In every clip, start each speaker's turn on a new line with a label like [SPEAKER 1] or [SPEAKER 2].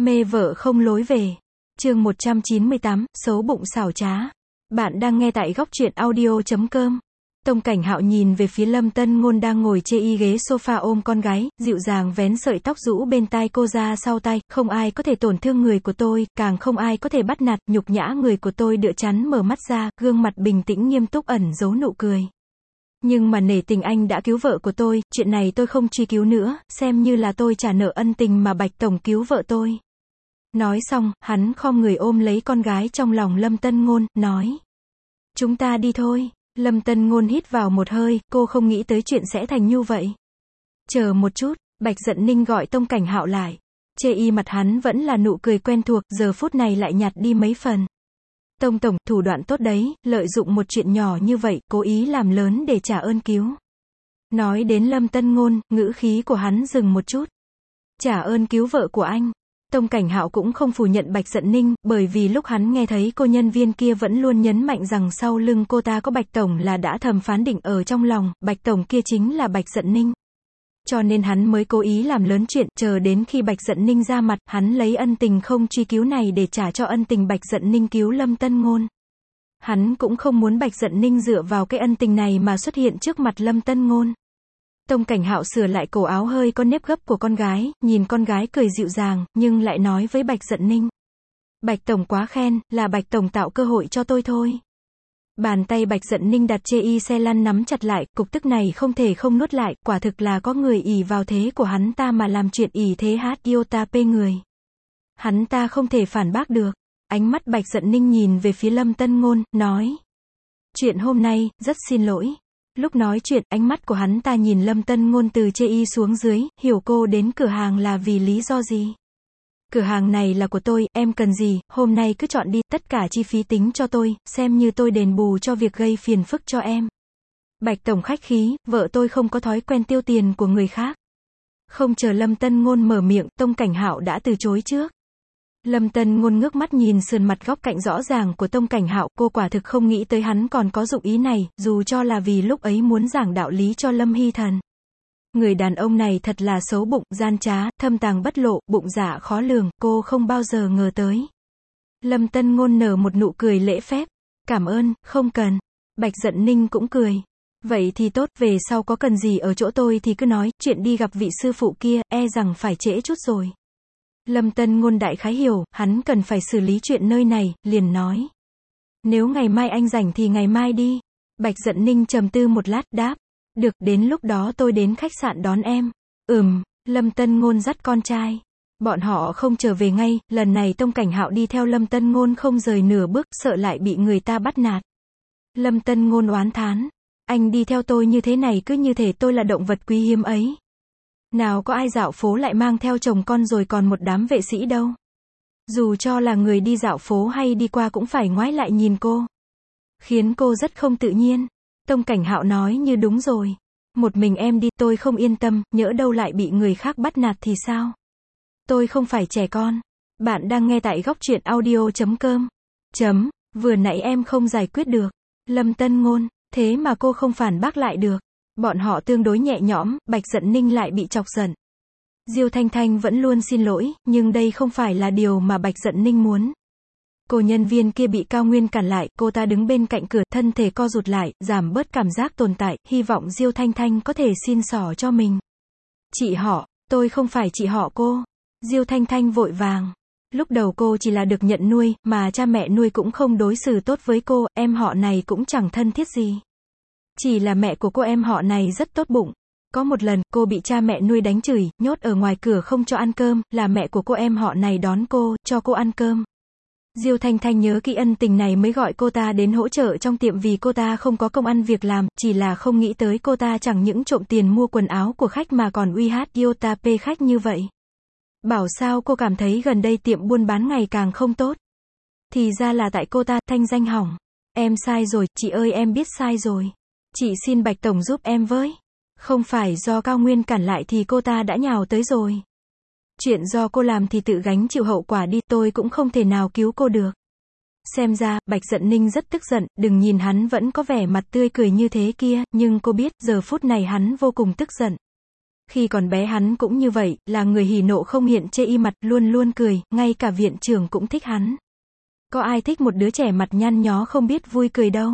[SPEAKER 1] Mê vợ không lối về. Chương 198, xấu bụng xảo trá. Bạn đang nghe tại góc truyện audio.com. Tông Cảnh Hạo nhìn về phía Lâm Tân Ngôn đang ngồi chê y ghế sofa ôm con gái, dịu dàng vén sợi tóc rũ bên tai cô ra sau tai, không ai có thể tổn thương người của tôi, càng không ai có thể bắt nạt, nhục nhã người của tôi. Đựa chắn mở mắt ra, gương mặt bình tĩnh nghiêm túc ẩn giấu nụ cười. Nhưng mà nể tình anh đã cứu vợ của tôi, chuyện này tôi không truy cứu nữa, xem như là tôi trả nợ ân tình mà Bạch Tổng cứu vợ tôi. Nói xong, hắn khom người ôm lấy con gái trong lòng Lâm Tân Ngôn, nói. Chúng ta đi thôi. Lâm Tân Ngôn hít vào một hơi, cô không nghĩ tới chuyện sẽ thành như vậy. Chờ một chút, Bạch Dận Ninh gọi Tông Cảnh Hạo lại. Chê y mặt hắn vẫn là nụ cười quen thuộc, giờ phút này lại nhạt đi mấy phần. Tông Tổng, thủ đoạn tốt đấy, lợi dụng một chuyện nhỏ như vậy, cố ý làm lớn để trả ơn cứu. Nói đến Lâm Tân Ngôn, ngữ khí của hắn dừng một chút. Trả ơn cứu vợ của anh. Tông Cảnh Hạo cũng không phủ nhận Bạch Dận Ninh, bởi vì lúc hắn nghe thấy cô nhân viên kia vẫn luôn nhấn mạnh rằng sau lưng cô ta có Bạch Tổng là đã thầm phán định ở trong lòng, Bạch Tổng kia chính là Bạch Dận Ninh. Cho nên hắn mới cố ý làm lớn chuyện, chờ đến khi Bạch Dận Ninh ra mặt, hắn lấy ân tình không truy cứu này để trả cho ân tình Bạch Dận Ninh cứu Lâm Tân Ngôn. Hắn cũng không muốn Bạch Dận Ninh dựa vào cái ân tình này mà xuất hiện trước mặt Lâm Tân Ngôn. Tông Cảnh Hạo sửa lại cổ áo hơi có nếp gấp của con gái, nhìn con gái cười dịu dàng, nhưng lại nói với Bạch Dận Ninh. Bạch Tổng quá khen, là Bạch Tổng tạo cơ hội cho tôi thôi. Bàn tay Bạch Dận Ninh đặt chê y xe lăn nắm chặt lại, cục tức này không thể không nuốt lại, quả thực là có người ỷ vào thế của hắn ta mà làm chuyện ỷ thế hát iota pê người. Hắn ta không thể phản bác được. Ánh mắt Bạch Dận Ninh nhìn về phía Lâm Tân Ngôn, nói. Chuyện hôm nay, rất xin lỗi. Lúc nói chuyện, ánh mắt của hắn ta nhìn Lâm Tân Ngôn từ chê y xuống dưới, hiểu cô đến cửa hàng là vì lý do gì. Cửa hàng này là của tôi, em cần gì, hôm nay cứ chọn đi, tất cả chi phí tính cho tôi, xem như tôi đền bù cho việc gây phiền phức cho em. Bạch Tổng khách khí, vợ tôi không có thói quen tiêu tiền của người khác. Không chờ Lâm Tân Ngôn mở miệng, Tông Cảnh Hạo đã từ chối trước. Lâm Tân Ngôn ngước mắt nhìn sườn mặt góc cạnh rõ ràng của Tông Cảnh Hạo, cô quả thực không nghĩ tới hắn còn có dụng ý này, dù cho là vì lúc ấy muốn giảng đạo lý cho Lâm Hy Thần. Người đàn ông này thật là xấu bụng, gian trá, thâm tàng bất lộ, bụng dạ khó lường, cô không bao giờ ngờ tới. Lâm Tân Ngôn nở một nụ cười lễ phép. Cảm ơn, không cần. Bạch Dận Ninh cũng cười. Vậy thì tốt, về sau có cần gì ở chỗ tôi thì cứ nói, chuyện đi gặp vị sư phụ kia, e rằng phải trễ chút rồi. Lâm Tân Ngôn đại khái hiểu, hắn cần phải xử lý chuyện nơi này, liền nói. Nếu ngày mai anh rảnh thì ngày mai đi. Bạch Dận Ninh trầm tư một lát, đáp. Được, đến lúc đó tôi đến khách sạn đón em. Lâm Tân Ngôn dắt con trai. Bọn họ không trở về ngay, lần này Tông Cảnh Hạo đi theo Lâm Tân Ngôn không rời nửa bước, sợ lại bị người ta bắt nạt. Lâm Tân Ngôn oán thán. Anh đi theo tôi như thế này cứ như thể tôi là động vật quý hiếm ấy. Nào có ai dạo phố lại mang theo chồng con rồi còn một đám vệ sĩ đâu. Dù cho là người đi dạo phố hay đi qua cũng phải ngoái lại nhìn cô. Khiến cô rất không tự nhiên. Tông Cảnh Hạo nói như đúng rồi. Một mình em đi, tôi không yên tâm, nhỡ đâu lại bị người khác bắt nạt thì sao? Tôi không phải trẻ con. Bạn đang nghe tại góc truyện audio.com. Vừa nãy em không giải quyết được. Lâm Tân Ngôn, thế mà cô không phản bác lại được. Bọn họ tương đối nhẹ nhõm, Bạch Dận Ninh lại bị chọc giận. Diêu Thanh Thanh vẫn luôn xin lỗi, nhưng đây không phải là điều mà Bạch Dận Ninh muốn. Cô nhân viên kia bị Cao Nguyên cản lại, cô ta đứng bên cạnh cửa, thân thể co rụt lại, giảm bớt cảm giác tồn tại, hy vọng Diêu Thanh Thanh có thể xin xỏ cho mình. Chị họ, tôi không phải chị họ cô. Diêu Thanh Thanh vội vàng. Lúc đầu cô chỉ là được nhận nuôi, mà cha mẹ nuôi cũng không đối xử tốt với cô, em họ này cũng chẳng thân thiết gì. Chỉ là mẹ của cô em họ này rất tốt bụng. Có một lần, cô bị cha mẹ nuôi đánh chửi, nhốt ở ngoài cửa không cho ăn cơm, là mẹ của cô em họ này đón cô, cho cô ăn cơm. Diêu Thanh Thanh nhớ kỹ ân tình này mới gọi cô ta đến hỗ trợ trong tiệm vì cô ta không có công ăn việc làm, chỉ là không nghĩ tới cô ta chẳng những trộm tiền mua quần áo của khách mà còn uy hát iota pê khách như vậy. Bảo sao cô cảm thấy gần đây tiệm buôn bán ngày càng không tốt. Thì ra là tại cô ta, thanh danh hỏng. Em sai rồi, chị ơi em biết sai rồi. Chị xin Bạch Tổng giúp em với. Không phải do Cao Nguyên cản lại thì cô ta đã nhào tới rồi. Chuyện do cô làm thì tự gánh chịu hậu quả đi, tôi cũng không thể nào cứu cô được. Xem ra, Bạch Dận Ninh rất tức giận, đừng nhìn hắn vẫn có vẻ mặt tươi cười như thế kia, nhưng cô biết, giờ phút này hắn vô cùng tức giận. Khi còn bé hắn cũng như vậy, là người hỉ nộ không hiện chê y mặt, luôn luôn cười, ngay cả viện trưởng cũng thích hắn. Có ai thích một đứa trẻ mặt nhăn nhó không biết vui cười đâu.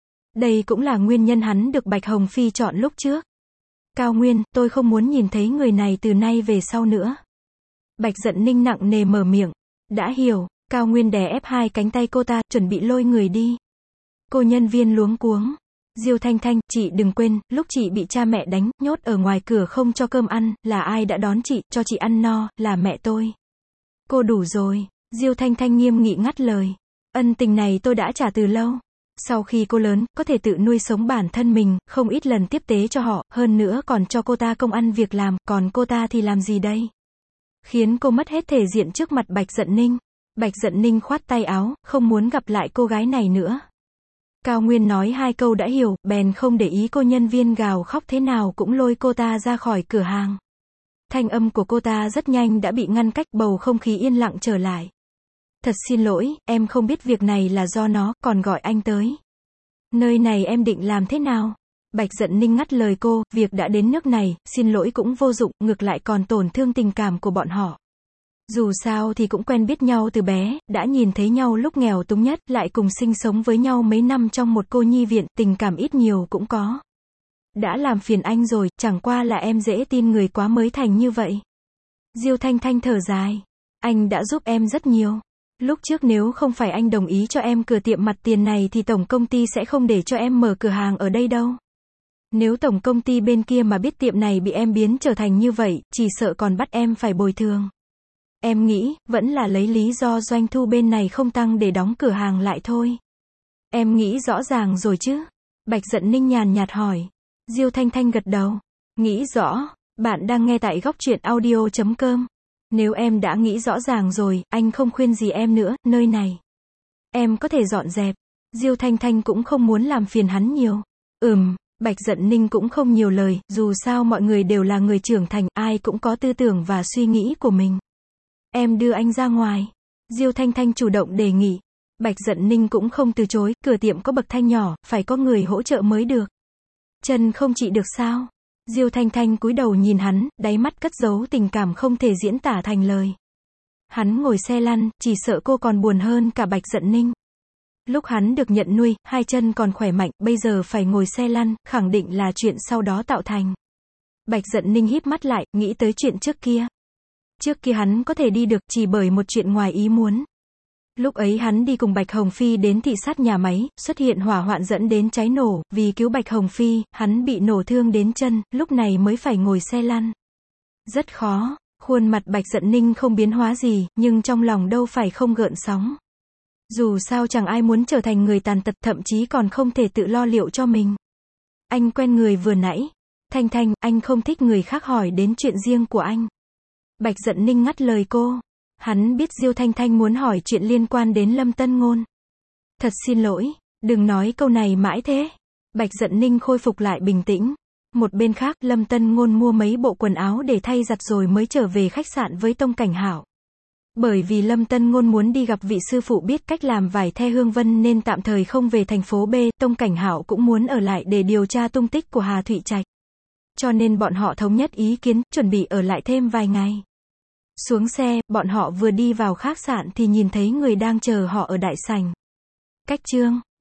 [SPEAKER 1] Đây cũng là nguyên nhân hắn được Bạch Hồng Phi chọn lúc trước. Cao Nguyên, tôi không muốn nhìn thấy người này từ nay về sau nữa. Bạch Dận Ninh nặng nề mở miệng. Đã hiểu, Cao Nguyên đè ép hai cánh tay cô ta, chuẩn bị lôi người đi. Cô nhân viên luống cuống. Diêu Thanh Thanh, chị đừng quên, lúc chị bị cha mẹ đánh, nhốt ở ngoài cửa không cho cơm ăn, là ai đã đón chị, cho chị ăn no, là mẹ tôi. Cô đủ rồi. Diêu Thanh Thanh nghiêm nghị ngắt lời. Ân tình này tôi đã trả từ lâu. Sau khi cô lớn, có thể tự nuôi sống bản thân mình, không ít lần tiếp tế cho họ, hơn nữa còn cho cô ta công ăn việc làm, còn cô ta thì làm gì đây? Khiến cô mất hết thể diện trước mặt Bạch Dận Ninh. Bạch Dận Ninh khoát tay áo, không muốn gặp lại cô gái này nữa. Cao Nguyên nói hai câu đã hiểu, bèn không để ý cô nhân viên gào khóc thế nào cũng lôi cô ta ra khỏi cửa hàng. Thanh âm của cô ta rất nhanh đã bị ngăn cách, bầu không khí yên lặng trở lại. Thật xin lỗi, em không biết việc này là do nó, còn gọi anh tới. Nơi này em định làm thế nào? Bạch Dận Ninh ngắt lời cô, việc đã đến nước này, xin lỗi cũng vô dụng, ngược lại còn tổn thương tình cảm của bọn họ. Dù sao thì cũng quen biết nhau từ bé, đã nhìn thấy nhau lúc nghèo túng nhất, lại cùng sinh sống với nhau mấy năm trong một cô nhi viện, tình cảm ít nhiều cũng có. Đã làm phiền anh rồi, chẳng qua là em dễ tin người quá mới thành như vậy. Diêu Thanh Thanh thở dài. Anh đã giúp em rất nhiều. Lúc trước nếu không phải anh đồng ý cho em cửa tiệm mặt tiền này thì tổng công ty sẽ không để cho em mở cửa hàng ở đây đâu. Nếu tổng công ty bên kia mà biết tiệm này bị em biến trở thành như vậy, chỉ sợ còn bắt em phải bồi thường. Em nghĩ, vẫn là lấy lý do doanh thu bên này không tăng để đóng cửa hàng lại thôi. Em nghĩ rõ ràng rồi chứ? Bạch Dận Ninh nhàn nhạt hỏi. Diêu Thanh Thanh gật đầu. Nghĩ rõ. Bạn đang nghe tại góc truyện audio.com. Nếu em đã nghĩ rõ ràng rồi, anh không khuyên gì em nữa, nơi này. Em có thể dọn dẹp. Diêu Thanh Thanh cũng không muốn làm phiền hắn nhiều. Bạch Dận Ninh cũng không nhiều lời, dù sao mọi người đều là người trưởng thành, ai cũng có tư tưởng và suy nghĩ của mình. Em đưa anh ra ngoài. Diêu Thanh Thanh chủ động đề nghị. Bạch Dận Ninh cũng không từ chối, cửa tiệm có bậc thang nhỏ, phải có người hỗ trợ mới được. Chân không trị được sao? Diêu Thanh Thanh cúi đầu nhìn hắn, đáy mắt cất giấu tình cảm không thể diễn tả thành lời. Hắn ngồi xe lăn, chỉ sợ cô còn buồn hơn cả Bạch Dận Ninh. Lúc hắn được nhận nuôi, hai chân còn khỏe mạnh, bây giờ phải ngồi xe lăn, khẳng định là chuyện sau đó tạo thành. Bạch Dận Ninh híp mắt lại, nghĩ tới chuyện trước kia. Trước kia hắn có thể đi được chỉ bởi một chuyện ngoài ý muốn. Lúc ấy hắn đi cùng Bạch Hồng Phi đến thị sát nhà máy, xuất hiện hỏa hoạn dẫn đến cháy nổ, vì cứu Bạch Hồng Phi, hắn bị nổ thương đến chân, lúc này mới phải ngồi xe lăn. Rất khó, khuôn mặt Bạch Dận Ninh không biến hóa gì, nhưng trong lòng đâu phải không gợn sóng. Dù sao chẳng ai muốn trở thành người tàn tật, thậm chí còn không thể tự lo liệu cho mình. Anh quen người vừa nãy. Thanh Thanh, anh không thích người khác hỏi đến chuyện riêng của anh. Bạch Dận Ninh ngắt lời cô. Hắn biết Diêu Thanh Thanh muốn hỏi chuyện liên quan đến Lâm Tân Ngôn. Thật xin lỗi, đừng nói câu này mãi thế. Bạch Dận Ninh khôi phục lại bình tĩnh. Một bên khác, Lâm Tân Ngôn mua mấy bộ quần áo để thay giặt rồi mới trở về khách sạn với Tông Cảnh Hạo. Bởi vì Lâm Tân Ngôn muốn đi gặp vị sư phụ biết cách làm vải the hương vân nên tạm thời không về thành phố B, Tông Cảnh Hạo cũng muốn ở lại để điều tra tung tích của Hà Thụy Trạch. Cho nên bọn họ thống nhất ý kiến, chuẩn bị ở lại thêm vài ngày. Xuống xe, bọn họ vừa đi vào khách sạn thì nhìn thấy người đang chờ họ ở đại sảnh. Cách chương